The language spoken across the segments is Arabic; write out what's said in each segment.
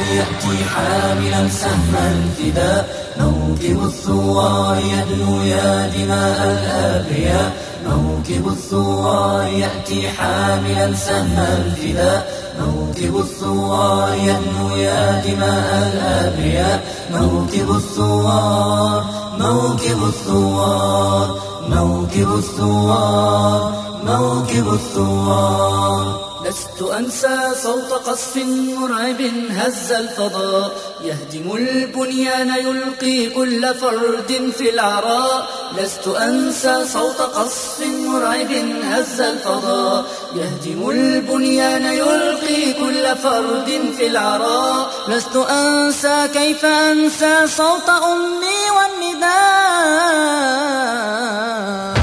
يأتي حاملا سهم الفداء، موكب الثوار يدنو يا دماء الأبرياء، موكب الثوار يأتي حاملا سهم الفداء، موكب الثوار يدنو يا دماء الأبرياء، موكب الثوار، موكب الثوار، موكب الثوار، موكب الثوار. لست أنسى صوت قصف مرعب هز الفضاء، يهدم البنيان يلقي كل فرد في العراء. لست أنسى صوت قصف مرعب هز الفضاء، يهدم البنيان يلقي كل فرد في العراء. لست أنسى كيف أنسى صوت أمي والنداء.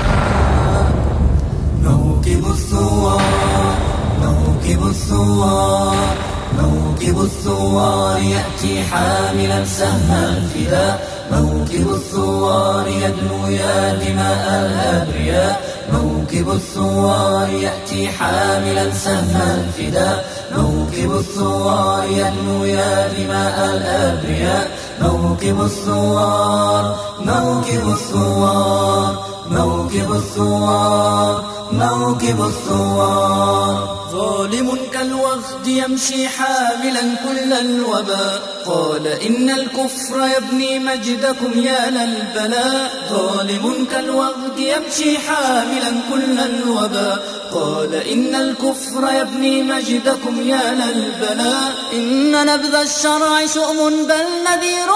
موكب الثوار، موكب الثوار، موكب الثوار يأتي حاملا سهم الفداء، موكب الثوار يدنو يا دماء الأبرياء، موكب الثوار يأتي حاملا سهم الفداء، موكب الثوار يدنو يا دماء الأبرياء، موكب الثوار، موكب الثوار، موكب الثوار، موكب الثوار. ظالم كالوغد يمشي حاملا كل الوباء، قال إن الكفر يبني مجدكم يا للبلاء. ظالم كالوغد يمشي حاملا كل الوباء، قال إن الكفر يبني مجدكم يا للبلاء. إن نبذ الشرع شؤم بل نذير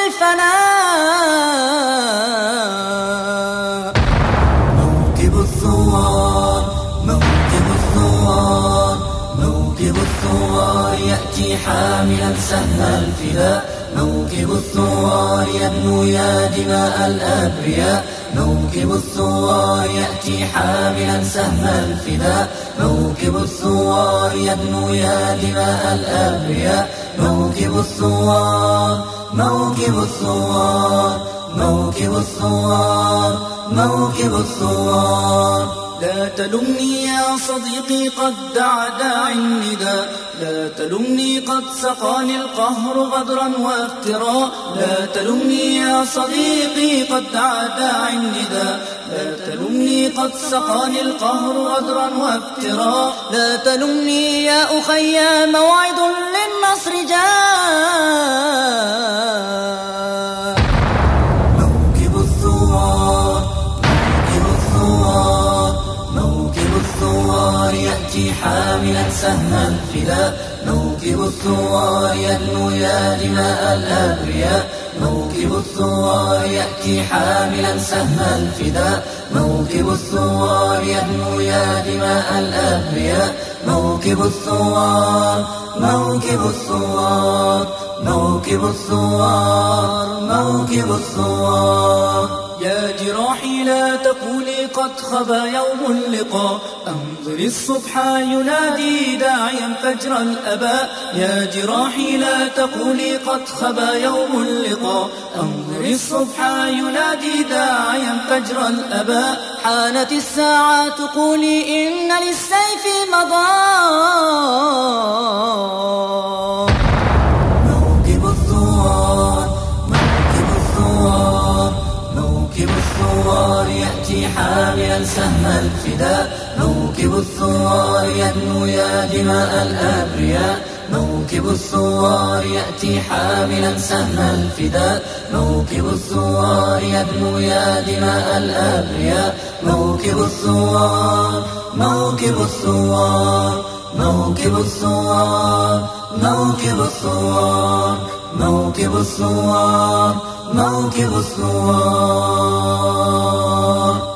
بالفناء. موكب الثوار، موكب الثوار، موكب الثوار يأتي حاملا سهم الفداء، موكب الثوار يدنو يا دماء الأبرياء، موكب الثوار يأتي حاملا سهم الفداء، موكب الثوار يدنو يا دماء الأبرياء، موكب الثوار، موكب الثوار، موكب الثوار، موكب الثوار. لا تلمني يا صديقي قد دعا داعي النداء، لا تلمني قد سقاني القهر غدرا وافتراء. لا تلمني يا صديقي قد دعا داعي النداء، لا تلمني قد سقاني القهر غدرا وافتراء. لا تلمني يا أخي موعد للنصر جاء. موكب الثوار، موكب الثوار، موكب الثوار يأتي حاملا سهم الفداء، موكب الثوار يدنو يا دماء الأبرياء، موكب الثوار يأتي حاملا سهم الفداء، موكب الثوار يدنو يا دماء الأبرياء، موكب الثوار، موكب الثوار، موكب الثوار، موكب الثوار. يا جراحي لا تقولي قد خبا يوم اللقاء، أنظر الصبح ينادي داعيا فجر الأباء. يا جراحي لا تقولي قد خبا يوم اللقاء، أنظر الصبح ينادي داعيا فجر الأباء. حانت الساعة قولي إن للسيف مضاء. موكب الثوار، موكب الثوار، موكب الثوار يأتي حاملا سهم الفداء، موكب الثوار يدنو يا دماء الأبرياء، موكب الثوار يأتي حاملا سهم الفداء، موكب الثوار يدنو يا دماء الأبرياء، موكب الثوار، موكب الثوار، موكب الثوار، موكب الثوار، موكب الثوار، موكب الثوار.